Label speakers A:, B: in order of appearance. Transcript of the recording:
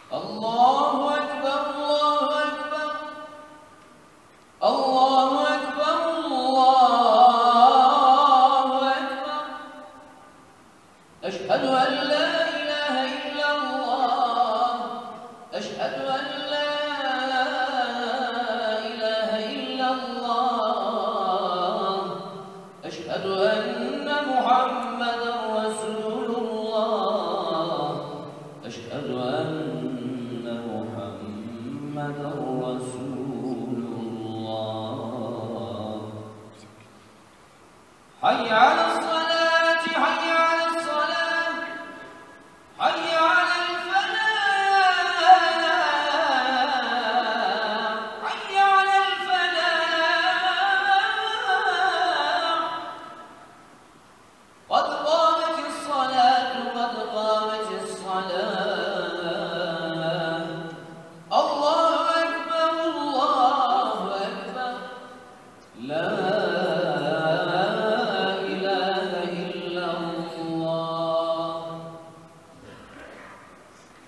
A: الله أكبر الله أكبر الله أكبر الله أكبر. أشهد أن لا إله إلا الله. أشهد أن لا إله إلا الله. أشهد أن